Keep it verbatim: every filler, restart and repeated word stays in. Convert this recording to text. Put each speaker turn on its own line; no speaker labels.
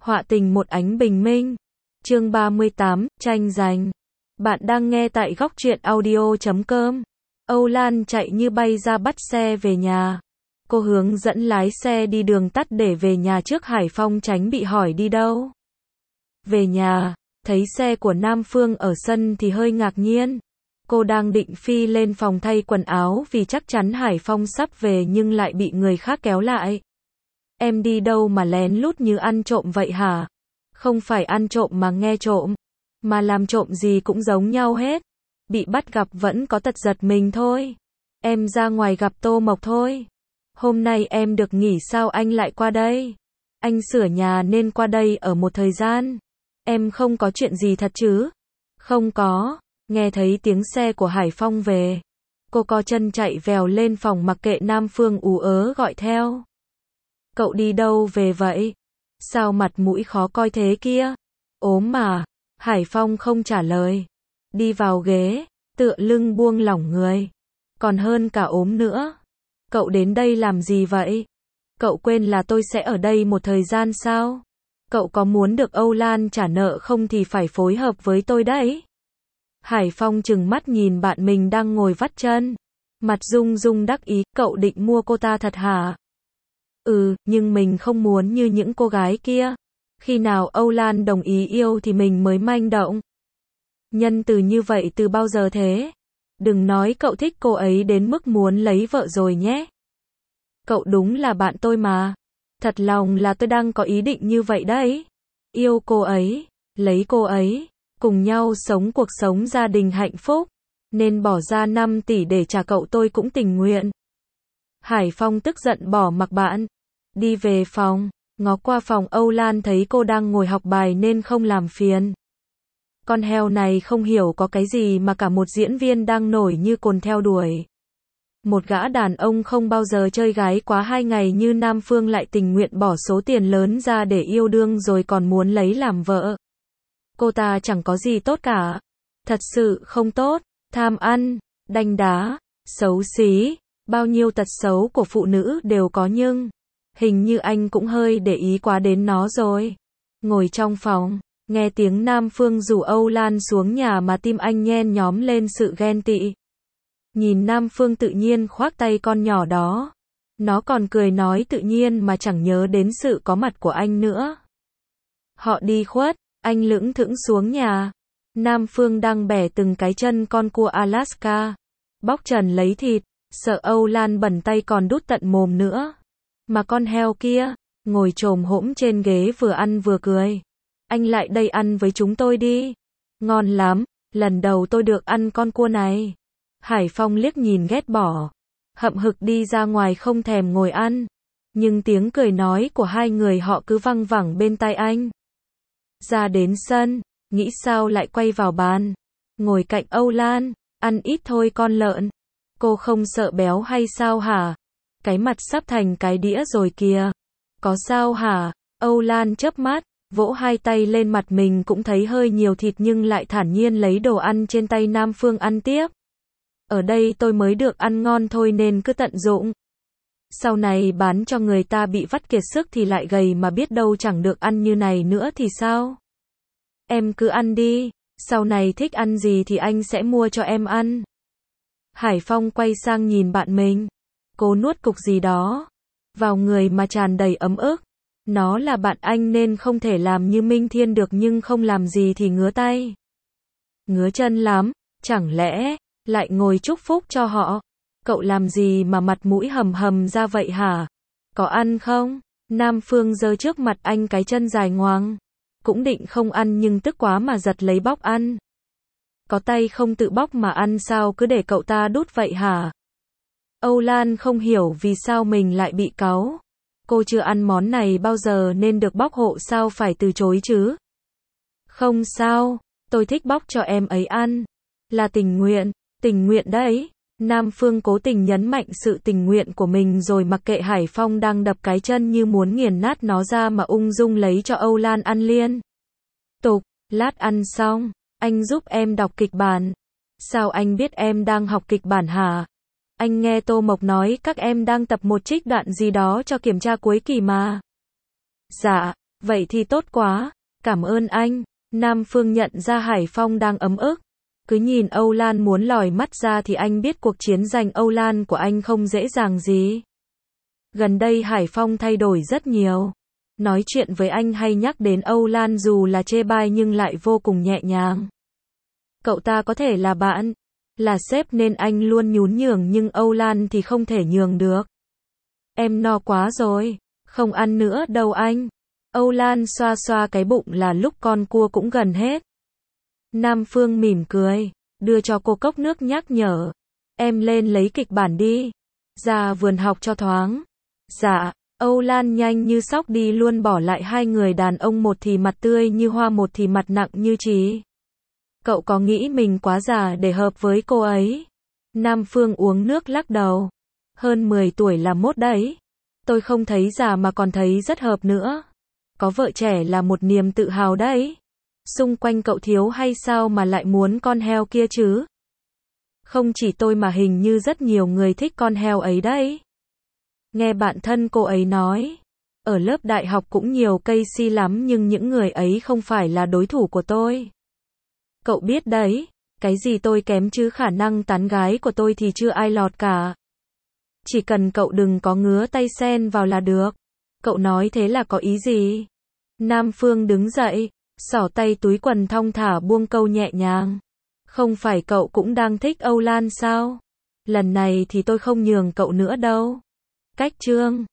Họa tình một ánh bình minh. Chương ba mươi tám, tranh giành. Bạn đang nghe tại góc truyện audio chấm com. Âu Lan chạy như bay ra bắt xe về nhà. Cô hướng dẫn lái xe đi đường tắt để về nhà trước Hải Phong tránh bị hỏi đi đâu. Về nhà, thấy xe của Nam Phương ở sân thì hơi ngạc nhiên. Cô đang định phi lên phòng thay quần áo vì chắc chắn Hải Phong sắp về nhưng lại bị người khác kéo lại. Em đi đâu mà lén lút như ăn trộm vậy hả? Không phải ăn trộm mà nghe trộm, mà làm trộm gì cũng giống nhau hết. Bị bắt gặp vẫn có tật giật mình thôi. Em ra ngoài gặp Tô Mộc thôi. Hôm nay em được nghỉ sao anh lại qua đây? Anh sửa nhà nên qua đây ở một thời gian. Em không có chuyện gì thật chứ? Không có. Nghe thấy tiếng xe của Hải Phong về, cô co chân chạy vèo lên phòng mặc kệ Nam Phương ú ớ gọi theo. Cậu đi đâu về vậy? Sao mặt mũi khó coi thế kia? Ốm mà. Hải Phong không trả lời. Đi vào ghế, tựa lưng buông lỏng người. Còn hơn cả ốm nữa. Cậu đến đây làm gì vậy? Cậu quên là tôi sẽ ở đây một thời gian sao? Cậu có muốn được Âu Lan trả nợ không thì phải phối hợp với tôi đấy. Hải Phong trừng mắt nhìn bạn mình đang ngồi vắt chân. Mặt rung rung đắc ý, cậu định mua cô ta thật hả? Ừ, nhưng mình không muốn như những cô gái kia. Khi nào Âu Lan đồng ý yêu thì mình mới manh động. Nhân từ như vậy từ bao giờ thế? Đừng nói cậu thích cô ấy đến mức muốn lấy vợ rồi nhé. Cậu đúng là bạn tôi mà. Thật lòng là tôi đang có ý định như vậy đấy. Yêu cô ấy, lấy cô ấy, cùng nhau sống cuộc sống gia đình hạnh phúc. Nên bỏ ra năm tỷ để trả cậu tôi cũng tình nguyện. Hải Phong tức giận bỏ mặc bạn. Đi về phòng, ngó qua phòng Âu Lan thấy cô đang ngồi học bài nên không làm phiền. Con heo này không hiểu có cái gì mà cả một diễn viên đang nổi như cồn theo đuổi. Một gã đàn ông không bao giờ chơi gái quá hai ngày như Nam Phương lại tình nguyện bỏ số tiền lớn ra để yêu đương rồi còn muốn lấy làm vợ. Cô ta chẳng có gì tốt cả. Thật sự không tốt, tham ăn, đanh đá, xấu xí. Bao nhiêu tật xấu của phụ nữ đều có nhưng hình như anh cũng hơi để ý quá đến nó rồi. Ngồi trong phòng, nghe tiếng Nam Phương rủ Âu Lan xuống nhà mà tim anh nhen nhóm lên sự ghen tị. Nhìn Nam Phương tự nhiên khoác tay con nhỏ đó. Nó còn cười nói tự nhiên mà chẳng nhớ đến sự có mặt của anh nữa. Họ đi khuất, anh lững thững xuống nhà. Nam Phương đang bẻ từng cái chân con cua Alaska. Bóc trần lấy thịt. Sợ Âu Lan bẩn tay còn đút tận mồm nữa. Mà con heo kia, ngồi chồm hổm trên ghế vừa ăn vừa cười. Anh lại đây ăn với chúng tôi đi. Ngon lắm, lần đầu tôi được ăn con cua này. Hải Phong liếc nhìn ghét bỏ. Hậm hực đi ra ngoài không thèm ngồi ăn. Nhưng tiếng cười nói của hai người họ cứ văng vẳng bên tai anh. Ra đến sân, nghĩ sao lại quay vào bàn. Ngồi cạnh Âu Lan, ăn ít thôi con lợn. Cô không sợ béo hay sao hả? Cái mặt sắp thành cái đĩa rồi kìa. Có sao hả? Âu Lan chớp mắt, vỗ hai tay lên mặt mình cũng thấy hơi nhiều thịt nhưng lại thản nhiên lấy đồ ăn trên tay Nam Phương ăn tiếp. Ở đây tôi mới được ăn ngon thôi nên cứ tận dụng. Sau này bán cho người ta bị vắt kiệt sức thì lại gầy mà biết đâu chẳng được ăn như này nữa thì sao? Em cứ ăn đi, sau này thích ăn gì thì anh sẽ mua cho em ăn. Hải Phong quay sang nhìn bạn mình. Cố nuốt cục gì đó vào người mà tràn đầy ấm ức. Nó là bạn anh nên không thể làm như Minh Thiên được nhưng không làm gì thì ngứa tay. Ngứa chân lắm, chẳng lẽ lại ngồi chúc phúc cho họ? Cậu làm gì mà mặt mũi hầm hầm ra vậy hả? Có ăn không? Nam Phương giơ trước mặt anh cái chân dài ngoằng. Cũng định không ăn nhưng tức quá mà giật lấy bóc ăn. Có tay không tự bóc mà ăn sao cứ để cậu ta đút vậy hả? Âu Lan không hiểu vì sao mình lại bị cáu. Cô chưa ăn món này bao giờ nên được bóc hộ sao phải từ chối chứ? Không sao, tôi thích bóc cho em ấy ăn. Là tình nguyện, tình nguyện đấy. Nam Phương cố tình nhấn mạnh sự tình nguyện của mình rồi mặc kệ Hải Phong đang đập cái chân như muốn nghiền nát nó ra mà ung dung lấy cho Âu Lan ăn liên tục. Lát ăn xong, anh giúp em đọc kịch bản. Sao anh biết em đang học kịch bản hả? Anh nghe Tô Mộc nói các em đang tập một trích đoạn gì đó cho kiểm tra cuối kỳ mà. Dạ, Vậy thì tốt quá, cảm ơn anh. Nam Phương nhận ra Hải Phong đang ấm ức. Cứ nhìn Âu Lan muốn lòi mắt ra thì anh biết cuộc chiến giành Âu Lan của anh không dễ dàng gì. Gần đây Hải Phong thay đổi rất nhiều. Nói chuyện với anh hay nhắc đến Âu Lan dù là chê bai nhưng lại vô cùng nhẹ nhàng. Cậu ta có thể là bạn, là sếp nên anh luôn nhún nhường nhưng Âu Lan thì không thể nhường được. Em no quá rồi, không ăn nữa đâu anh. Âu Lan xoa xoa cái bụng là lúc con cua cũng gần hết. Nam Phương mỉm cười, đưa cho cô cốc nước nhắc nhở. Em lên lấy kịch bản đi. Ra vườn học cho thoáng. Dạ, Âu Lan nhanh như sóc đi luôn bỏ lại hai người đàn ông, một thì mặt tươi như hoa, một thì mặt nặng như trí. Cậu có nghĩ mình quá già để hợp với cô ấy? Nam Phương uống nước lắc đầu. Hơn mười tuổi là mốt đấy. Tôi không thấy già mà còn thấy rất hợp nữa. Có vợ trẻ là một niềm tự hào đấy. Xung quanh cậu thiếu hay sao mà lại muốn con heo kia chứ? Không chỉ tôi mà hình như rất nhiều người thích con heo ấy đấy. Nghe bạn thân cô ấy nói, ở lớp đại học cũng nhiều cây si lắm nhưng những người ấy không phải là đối thủ của tôi. Cậu biết đấy, cái gì tôi kém chứ khả năng tán gái của tôi thì chưa ai lọt cả. Chỉ cần cậu đừng có ngứa tay xen vào là được. Cậu nói thế là có ý gì? Nam Phương đứng dậy, xỏ tay túi quần thong thả buông câu nhẹ nhàng. Không phải cậu cũng đang thích Âu Lan sao? Lần này thì tôi không nhường cậu nữa đâu. Cách chương